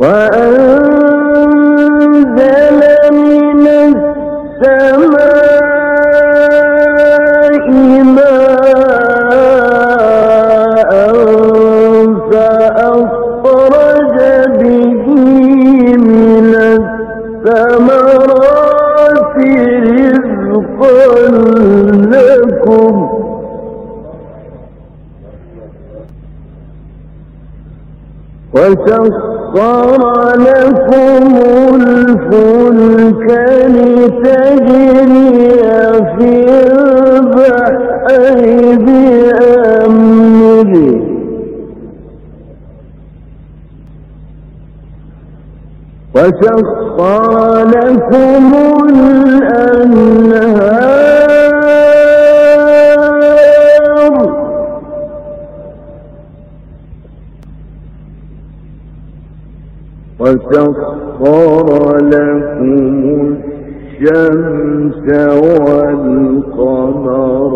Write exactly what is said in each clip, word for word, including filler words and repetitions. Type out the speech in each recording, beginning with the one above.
وأنزل من السماء ماء فأخرج به من الثمرات رزقا لكم وسخر لكم الفلك لتجري في البحر بأمره وسخر لكم الأنهار وسخر لكم الشمس والقمر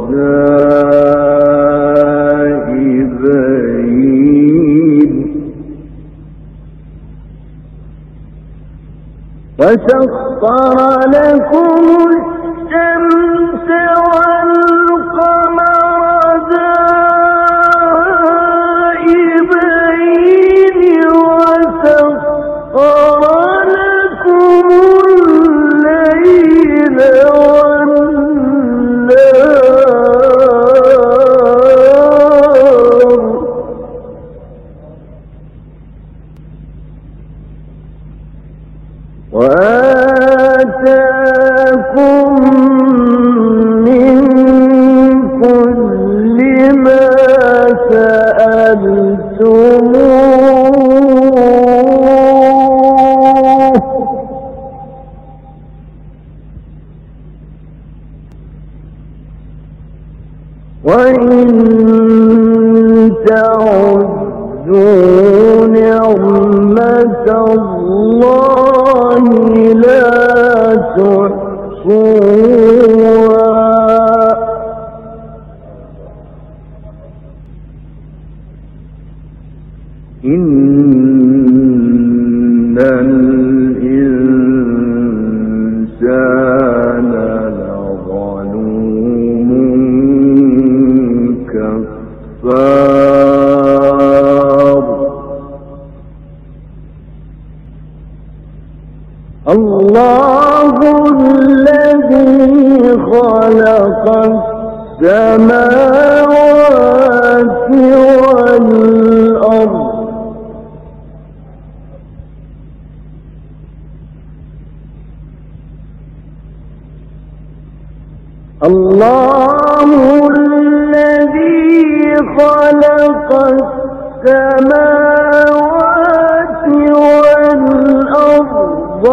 دائبين وسخر لكم الشمس والقمر دائبين وسخر لكم الليل والنهار وآتاكم من كل ما سألتموه وإن تعدوا نعمة الله لا تحصوها إن الإنسان لظلوم كفار الله الذي خلق السماوات والأرض الله الذي خلق السماوات والأرض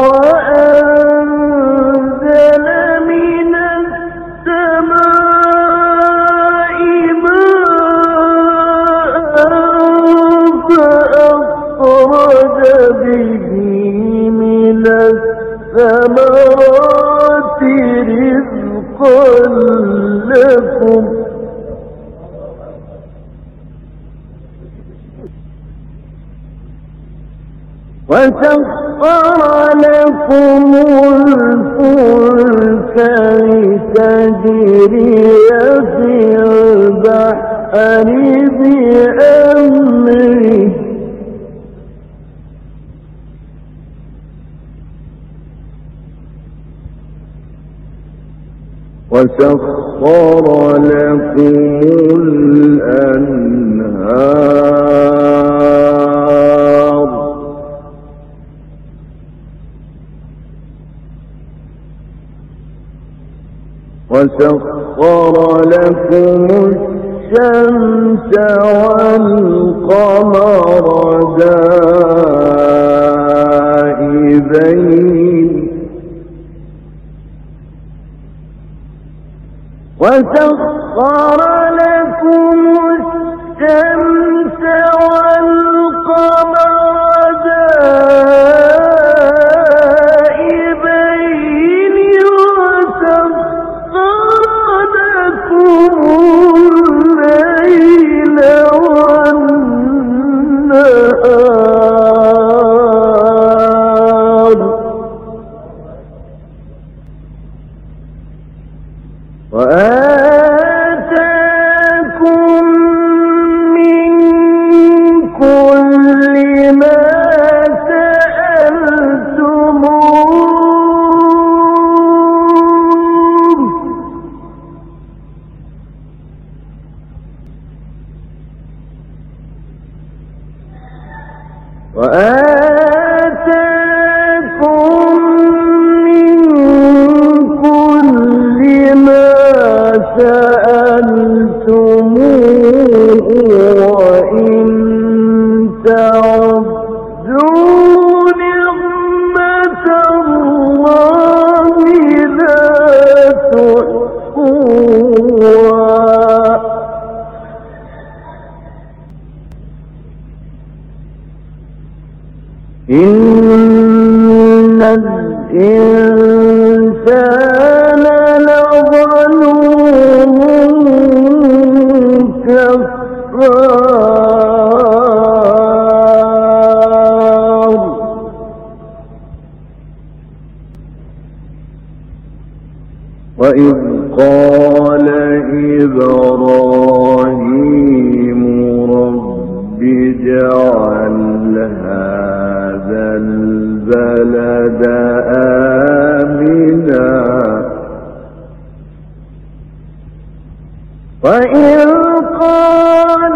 وأنزل من السماء ماء فأخرج به من الثمرات رزقا لكم وسخر لكم الفلك لتجري في البحر بأمره وسخر لكم الأنهار وسخر لكم الشمس والقمر دائبين وسخر لكم الشمس والقمر دائبين وسخر لكم الليل والنهار وآتاكم من كل ما سألتموه وإن تعدوا نعمة الله لا تحصوها إن الإنسان لظلوم كفار وإذ قال إبراهيم رب اجعل هذا البلد آمنا وإذ قال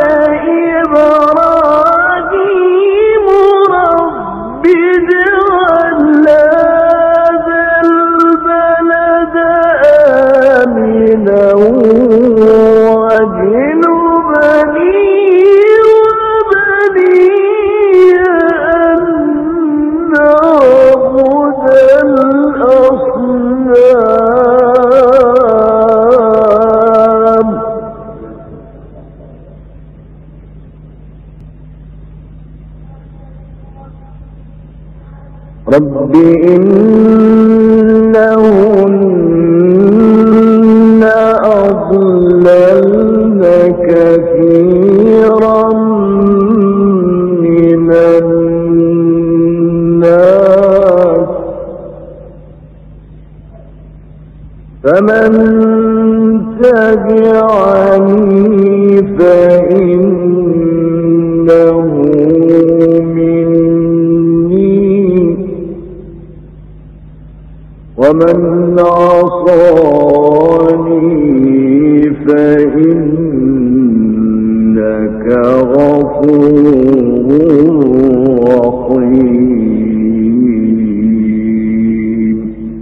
إبراهيم رب اجعل هذا البلد آمنا واجنبني وبني أن نعبد الأصنام رب إنهن أضللن كثيرا من الناس فمن تبعني فإنه ومن عصاني فإنك غفور رحيم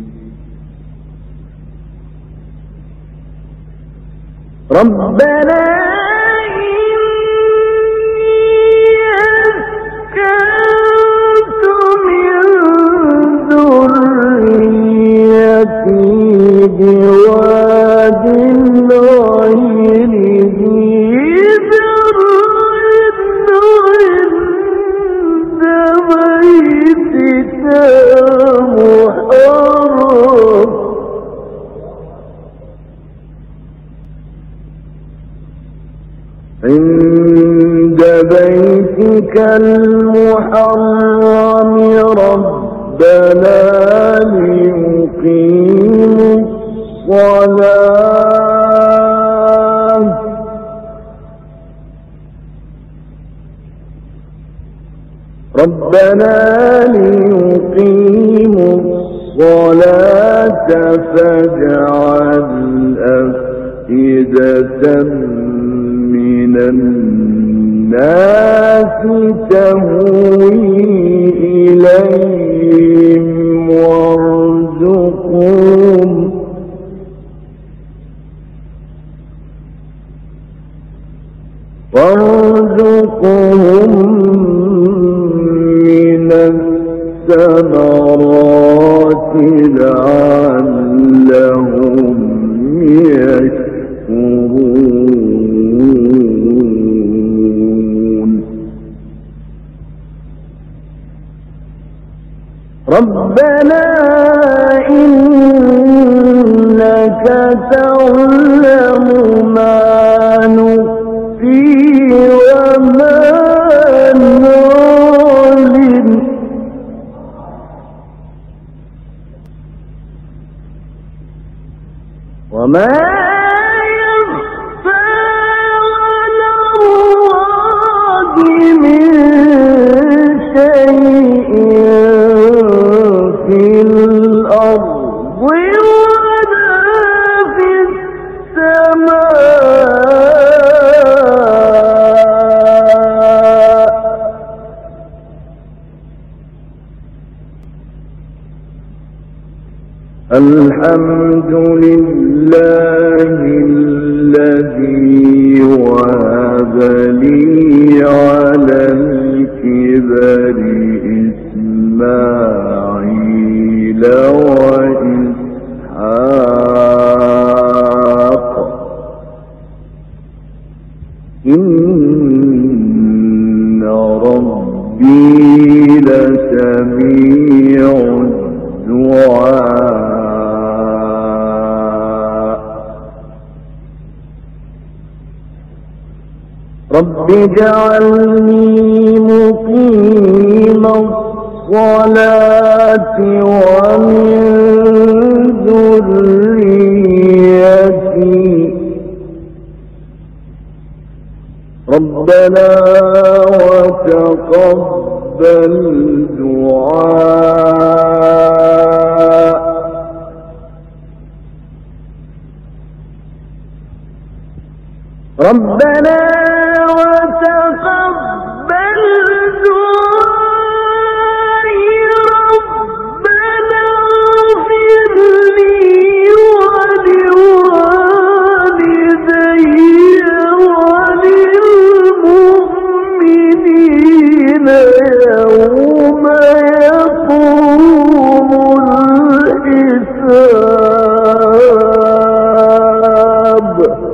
ربنا بواد غير ذي زرع عند بيتك محرم عند بيتك المحرم ربنا ليقيموا الصلاة ربنا ليقيموا الصلاة فاجعل أفئدة من الناس تهوي إليهم وارزقهم وارزقهم من الثمرات لعلهم يشكرون ربنا إنك تعلم ما نخفي وما نعلن وما يخفى على الله من شيء في الأرض ولا في السماء الحمد لله الذي وهب لي على الكبر إسماعيل وإسحاق إن ربي لسميع الدعاء رب اجعلني مقيم الصلاة ومن ذريتي ربنا وتقبل دعاء ربنا وتقبل دعائي ربنا اغفر لي ولوالدي وللمؤمنين يوم يقوم الحساب